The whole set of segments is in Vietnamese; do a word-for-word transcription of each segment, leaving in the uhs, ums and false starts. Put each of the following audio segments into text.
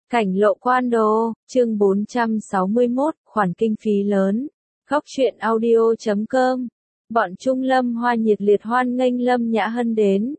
Cảnh lộ Quan Đô, chương bốn trăm sáu mươi mốt, khoản kinh phí lớn. Góc truyện audio chấm com. Bọn Trung Lâm Hoa nhiệt liệt hoan nghênh Lâm Nhã Hân đến.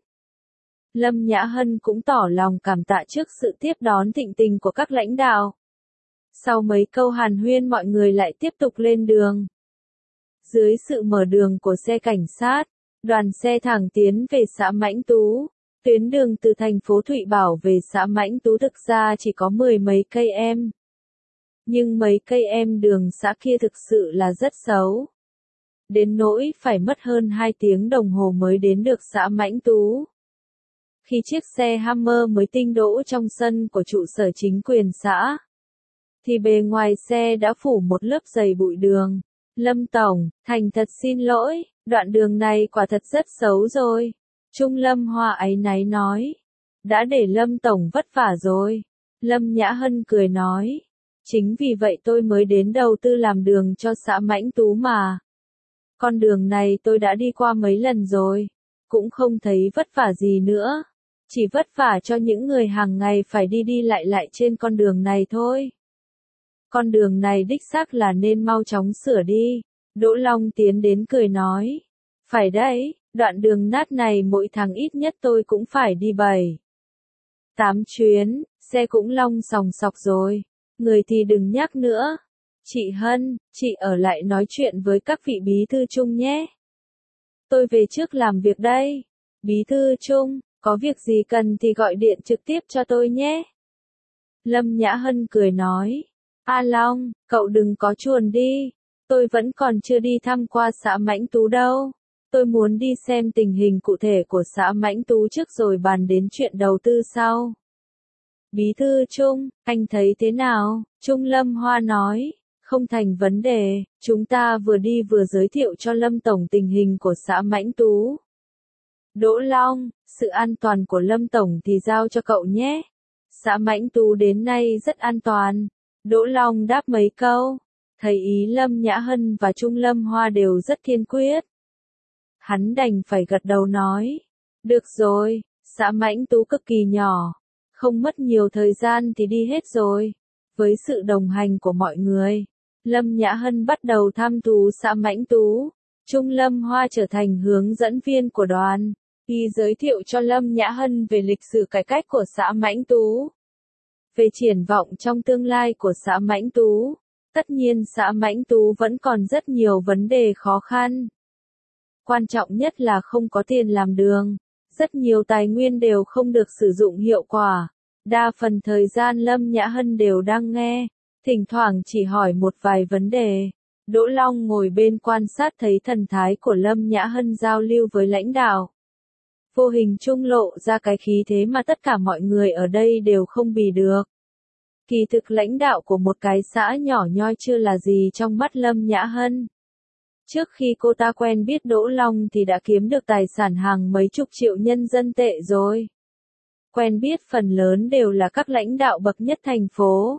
Lâm Nhã Hân cũng tỏ lòng cảm tạ trước sự tiếp đón thịnh tình của các lãnh đạo. Sau mấy câu hàn huyên mọi người lại tiếp tục lên đường. Dưới sự mở đường của xe cảnh sát, đoàn xe thẳng tiến về xã Mãnh Tú. Tuyến đường từ thành phố Thụy Bảo về xã Mãnh Tú thực ra chỉ có mười mấy cây em. Nhưng mấy cây em đường xã kia thực sự là rất xấu. Đến nỗi phải mất hơn hai tiếng đồng hồ mới đến được xã Mãnh Tú. Khi chiếc xe Hammer mới tinh đỗ trong sân của trụ sở chính quyền xã, thì bề ngoài xe đã phủ một lớp dày bụi đường. Lâm Tổng, thành thật xin lỗi, đoạn đường này quả thật rất xấu rồi. Trung Lâm Hoa áy náy nói. Đã để Lâm Tổng vất vả rồi. Lâm Nhã Hân cười nói. Chính vì vậy tôi mới đến đầu tư làm đường cho xã Mãnh Tú mà. Con đường này tôi đã đi qua mấy lần rồi. Cũng không thấy vất vả gì nữa. Chỉ vất vả cho những người hàng ngày phải đi đi lại lại trên con đường này thôi. Con đường này đích xác là nên mau chóng sửa đi. Đỗ Long tiến đến cười nói. Phải đấy. Đoạn đường nát này mỗi tháng ít nhất tôi cũng phải đi bảy tám chuyến, xe cũng long sòng sọc rồi. Người thì đừng nhắc nữa. Chị Hân, chị ở lại nói chuyện với các vị bí thư Trung nhé. Tôi về trước làm việc đây. Bí thư Trung, có việc gì cần thì gọi điện trực tiếp cho tôi nhé. Lâm Nhã Hân cười nói. A Long, cậu đừng có chuồn đi. Tôi vẫn còn chưa đi thăm qua xã Mãnh Tú đâu. Tôi muốn đi xem tình hình cụ thể của xã Mãnh Tú trước rồi bàn đến chuyện đầu tư sau. Bí thư Trung, anh thấy thế nào? Trung Lâm Hoa nói, không thành vấn đề, chúng ta vừa đi vừa giới thiệu cho Lâm Tổng tình hình của xã Mãnh Tú. Đỗ Long, sự an toàn của Lâm Tổng thì giao cho cậu nhé. Xã Mãnh Tú đến nay rất an toàn. Đỗ Long đáp mấy câu, thấy ý Lâm Nhã Hân và Trung Lâm Hoa đều rất kiên quyết. Hắn đành phải gật đầu nói. Được rồi, xã Mãnh Tú cực kỳ nhỏ. Không mất nhiều thời gian thì đi hết rồi. Với sự đồng hành của mọi người, Lâm Nhã Hân bắt đầu thăm thú xã Mãnh Tú. Trung Lâm Hoa trở thành hướng dẫn viên của đoàn. Y giới thiệu cho Lâm Nhã Hân về lịch sử cải cách của xã Mãnh Tú. Về triển vọng trong tương lai của xã Mãnh Tú. Tất nhiên xã Mãnh Tú vẫn còn rất nhiều vấn đề khó khăn. Quan trọng nhất là không có tiền làm đường. Rất nhiều tài nguyên đều không được sử dụng hiệu quả. Đa phần thời gian Lâm Nhã Hân đều đang nghe. Thỉnh thoảng chỉ hỏi một vài vấn đề. Đỗ Long ngồi bên quan sát thấy thần thái của Lâm Nhã Hân giao lưu với lãnh đạo. Vô hình trung lộ ra cái khí thế mà tất cả mọi người ở đây đều không bì được. Kỳ thực lãnh đạo của một cái xã nhỏ nhoi chưa là gì trong mắt Lâm Nhã Hân. Trước khi cô ta quen biết Đỗ Long thì đã kiếm được tài sản hàng mấy chục triệu nhân dân tệ rồi. Quen biết phần lớn đều là các lãnh đạo bậc nhất thành phố.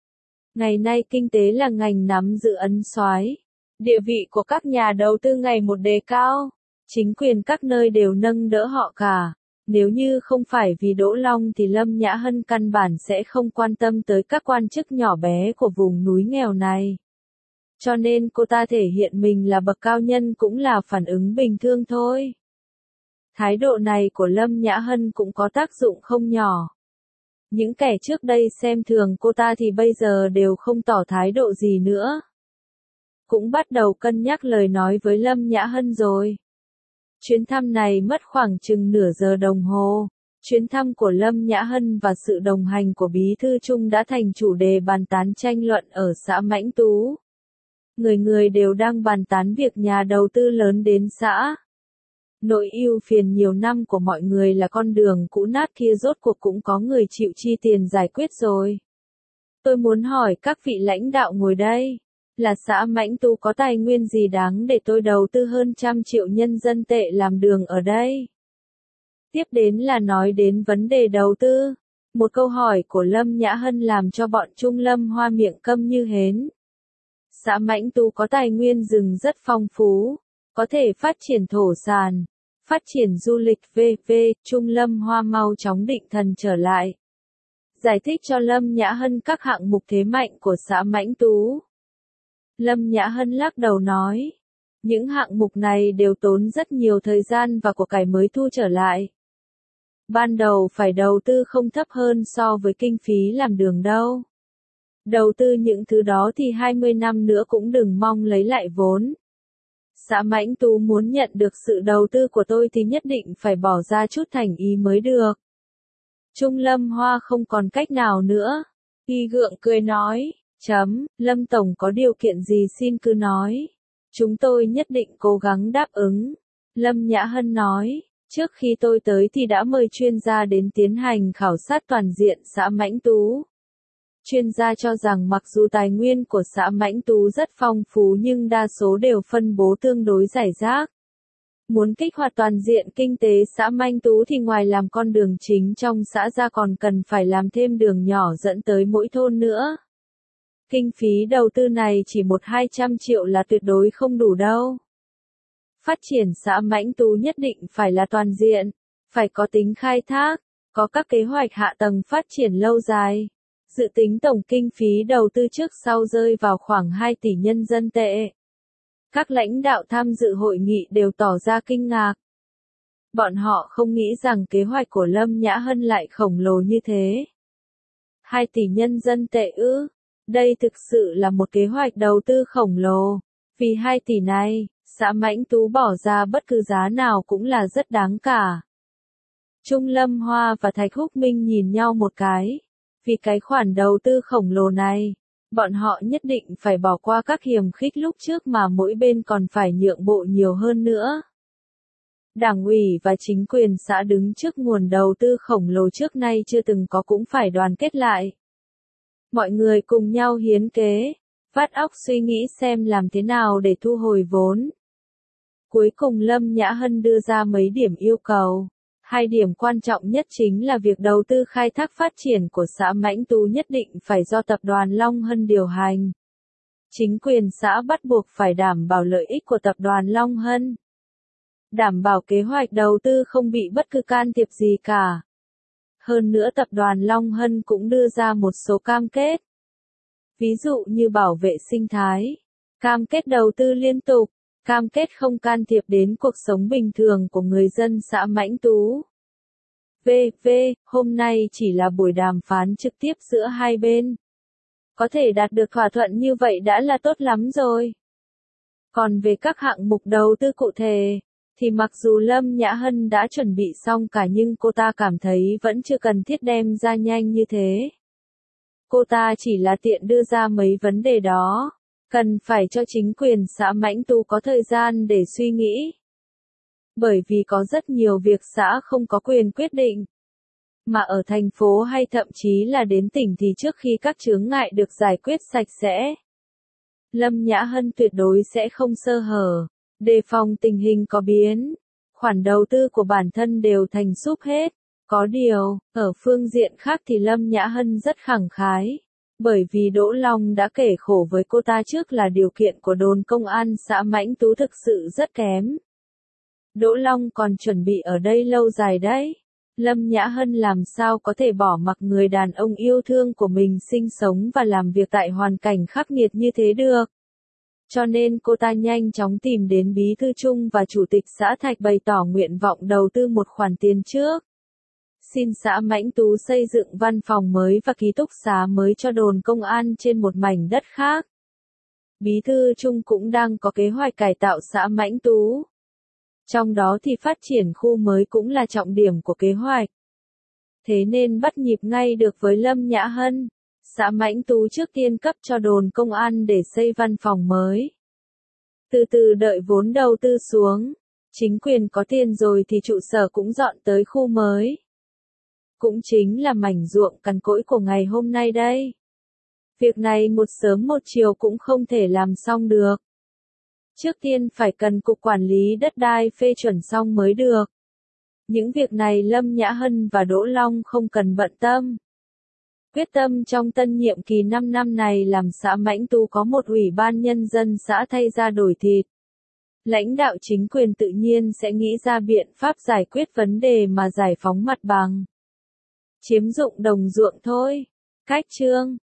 Ngày nay kinh tế là ngành nắm giữ ấn soái. Địa vị của các nhà đầu tư ngày một đề cao. Chính quyền các nơi đều nâng đỡ họ cả. Nếu như không phải vì Đỗ Long thì Lâm Nhã Hân căn bản sẽ không quan tâm tới các quan chức nhỏ bé của vùng núi nghèo này. Cho nên cô ta thể hiện mình là bậc cao nhân cũng là phản ứng bình thường thôi. Thái độ này của Lâm Nhã Hân cũng có tác dụng không nhỏ. Những kẻ trước đây xem thường cô ta thì bây giờ đều không tỏ thái độ gì nữa. Cũng bắt đầu cân nhắc lời nói với Lâm Nhã Hân rồi. Chuyến thăm này mất khoảng chừng nửa giờ đồng hồ. Chuyến thăm của Lâm Nhã Hân và sự đồng hành của Bí thư Trung đã thành chủ đề bàn tán tranh luận ở xã Mãnh Tú. Người người đều đang bàn tán việc nhà đầu tư lớn đến xã. Nỗi ưu phiền nhiều năm của mọi người là con đường cũ nát kia rốt cuộc cũng có người chịu chi tiền giải quyết rồi. Tôi muốn hỏi các vị lãnh đạo ngồi đây, là xã Mãnh Tú có tài nguyên gì đáng để tôi đầu tư hơn trăm triệu nhân dân tệ làm đường ở đây? Tiếp đến là nói đến vấn đề đầu tư. Một câu hỏi của Lâm Nhã Hân làm cho bọn Trung Lâm Hoa miệng câm như hến. Xã Mãnh Tú có tài nguyên rừng rất phong phú, có thể phát triển thổ sản, phát triển du lịch vân vân. Trung Lâm Hoa mau chóng định thần trở lại. giải thích cho Lâm Nhã Hân các hạng mục thế mạnh của xã Mãnh Tú. Lâm Nhã Hân lắc đầu nói, những hạng mục này đều tốn rất nhiều thời gian và của cải mới thu trở lại. Ban đầu phải đầu tư không thấp hơn so với kinh phí làm đường đâu. Đầu tư những thứ đó thì hai mươi năm nữa cũng đừng mong lấy lại vốn. Xã Mãnh Tú muốn nhận được sự đầu tư của tôi thì nhất định phải bỏ ra chút thành ý mới được. Trung Lâm Hoa không còn cách nào nữa. Y gượng cười nói, chấm, Lâm Tổng có điều kiện gì xin cứ nói. Chúng tôi nhất định cố gắng đáp ứng. Lâm Nhã Hân nói, trước khi tôi tới thì đã mời chuyên gia đến tiến hành khảo sát toàn diện xã Mãnh Tú. Chuyên gia cho rằng mặc dù tài nguyên của xã Mãnh Tú rất phong phú nhưng đa số đều phân bố tương đối rải rác. Muốn kích hoạt toàn diện kinh tế xã Mãnh Tú thì ngoài làm con đường chính trong xã ra còn cần phải làm thêm đường nhỏ dẫn tới mỗi thôn nữa. Kinh phí đầu tư này chỉ một hai trăm triệu là tuyệt đối không đủ đâu. Phát triển xã Mãnh Tú nhất định phải là toàn diện, phải có tính khai thác, có các kế hoạch hạ tầng phát triển lâu dài. Dự tính tổng kinh phí đầu tư trước sau rơi vào khoảng hai tỷ nhân dân tệ. Các lãnh đạo tham dự hội nghị đều tỏ ra kinh ngạc. Bọn họ không nghĩ rằng kế hoạch của Lâm Nhã Hân lại khổng lồ như thế. hai tỷ nhân dân tệ ư? Đây thực sự là một kế hoạch đầu tư khổng lồ. Vì hai tỷ này, xã Mãnh Tú bỏ ra bất cứ giá nào cũng là rất đáng cả. Trung Lâm Hoa và Thạch Húc Minh nhìn nhau một cái. Vì cái khoản đầu tư khổng lồ này, bọn họ nhất định phải bỏ qua các hiềm khích lúc trước mà mỗi bên còn phải nhượng bộ nhiều hơn nữa. Đảng ủy và chính quyền xã đứng trước nguồn đầu tư khổng lồ trước nay chưa từng có cũng phải đoàn kết lại. Mọi người cùng nhau hiến kế, vắt óc suy nghĩ xem làm thế nào để thu hồi vốn. Cuối cùng Lâm Nhã Hân đưa ra mấy điểm yêu cầu. Hai điểm quan trọng nhất chính là việc đầu tư khai thác phát triển của xã Mãnh Tú nhất định phải do tập đoàn Long Hân điều hành. Chính quyền xã bắt buộc phải đảm bảo lợi ích của tập đoàn Long Hân. Đảm bảo kế hoạch đầu tư không bị bất cứ can thiệp gì cả. Hơn nữa tập đoàn Long Hân cũng đưa ra một số cam kết. Ví dụ như bảo vệ sinh thái, cam kết đầu tư liên tục, cam kết không can thiệp đến cuộc sống bình thường của người dân xã Mãnh Tú. vê vê, hôm nay chỉ là buổi đàm phán trực tiếp giữa hai bên. Có thể đạt được thỏa thuận như vậy đã là tốt lắm rồi. Còn về các hạng mục đầu tư cụ thể, thì mặc dù Lâm Nhã Hân đã chuẩn bị xong cả nhưng cô ta cảm thấy vẫn chưa cần thiết đem ra nhanh như thế. Cô ta chỉ là tiện đưa ra mấy vấn đề đó. Cần phải cho chính quyền xã Mãnh Tú có thời gian để suy nghĩ. Bởi vì có rất nhiều việc xã không có quyền quyết định. Mà ở thành phố hay thậm chí là đến tỉnh thì trước khi các chướng ngại được giải quyết sạch sẽ, Lâm Nhã Hân tuyệt đối sẽ không sơ hở, đề phòng tình hình có biến. Khoản đầu tư của bản thân đều thành súp hết. Có điều, ở phương diện khác thì Lâm Nhã Hân rất khẳng khái. Bởi vì Đỗ Long đã kể khổ với cô ta trước là điều kiện của đồn công an xã Mãnh Tú thực sự rất kém. Đỗ Long còn chuẩn bị ở đây lâu dài đấy. Lâm Nhã Hân làm sao có thể bỏ mặc người đàn ông yêu thương của mình sinh sống và làm việc tại hoàn cảnh khắc nghiệt như thế được. Cho nên cô ta nhanh chóng tìm đến Bí thư Trung và Chủ tịch xã Thạch bày tỏ nguyện vọng đầu tư một khoản tiền trước. Xin xã Mãnh Tú xây dựng văn phòng mới và ký túc xá mới cho đồn công an trên một mảnh đất khác. Bí thư Trung cũng đang có kế hoạch cải tạo xã Mãnh Tú. Trong đó thì phát triển khu mới cũng là trọng điểm của kế hoạch. Thế nên bắt nhịp ngay được với Lâm Nhã Hân. Xã Mãnh Tú trước tiên cấp cho đồn công an để xây văn phòng mới. Từ từ đợi vốn đầu tư xuống. Chính quyền có tiền rồi thì trụ sở cũng dọn tới khu mới. Cũng chính là mảnh ruộng cằn cỗi của ngày hôm nay đây. Việc này một sớm một chiều cũng không thể làm xong được. Trước tiên phải cần Cục Quản lý Đất đai phê chuẩn xong mới được. Những việc này Lâm Nhã Hân và Đỗ Long không cần bận tâm. Quyết tâm trong tân nhiệm kỳ năm năm này làm xã Mãnh Tú có một ủy ban nhân dân xã thay ra đổi thịt. Lãnh đạo chính quyền tự nhiên sẽ nghĩ ra biện pháp giải quyết vấn đề mà giải phóng mặt bằng. Chiếm dụng đồng ruộng thôi. Cách chương